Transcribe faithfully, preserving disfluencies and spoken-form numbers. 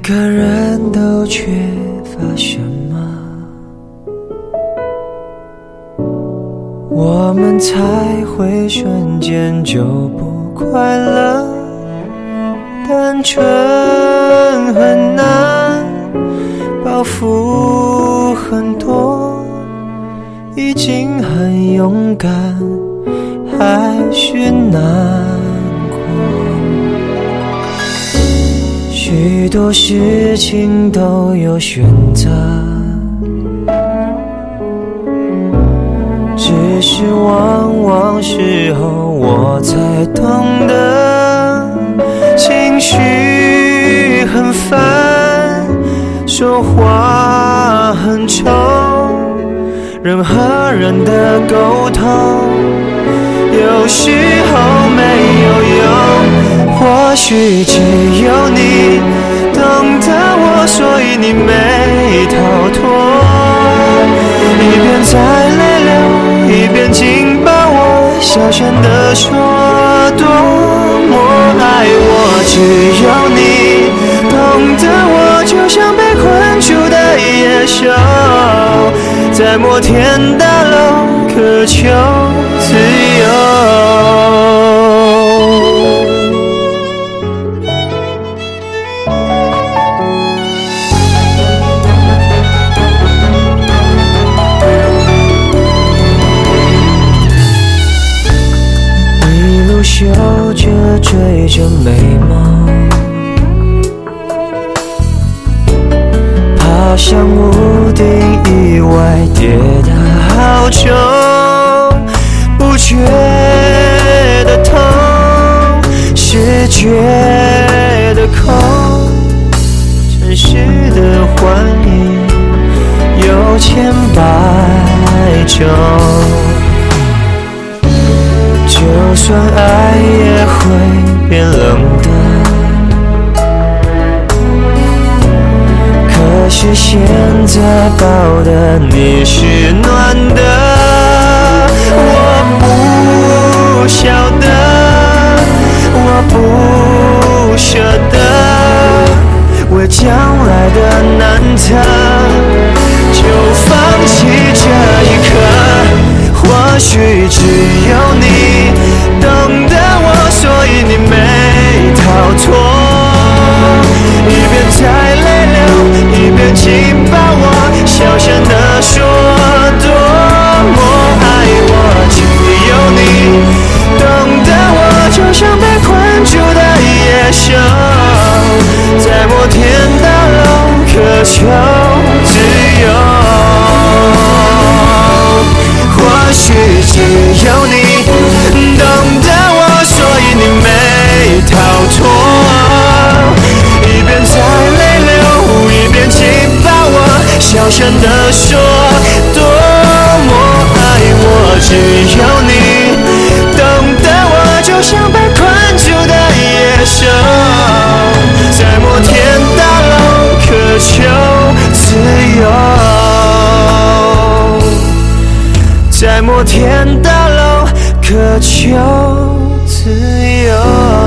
个人都缺乏什么，我们才会瞬间就不快乐。单纯很难，包袱很多，已经很勇敢，还是难过。许多事情都有选择，只是往往事后我才懂得，情绪很烦，说话很臭，人和人的沟通有时候没有用。或许只有你懂得我，所以你没逃脱。一边在泪流，一边紧抱我，小声地说多么爱我。只有你懂得我，就像被困住的野兽，在摩天大楼渴求自由。修着追着美梦，爬上屋顶，意外跌得好重，不觉得痛，是觉得空。城市的幻影有千百种，就算爱也会变冷的，可是现在抱的你是暖的。我不晓得，我不舍得，为将来的难测就放弃这一刻。或许只有你懂得我，所以你没逃脱。一边在泪流，一边紧抱我，小声地说多么爱我。只有你懂得我，就像被困住的野兽，在摩天大楼渴求自由。或许只有你懂得我，所以你没逃脱。一边在泪流，一边紧抱我，小声地说多么爱我。只有你懂得我，就像被困住的野兽，在摩天大楼渴求自由，在摩天大楼渴求自由。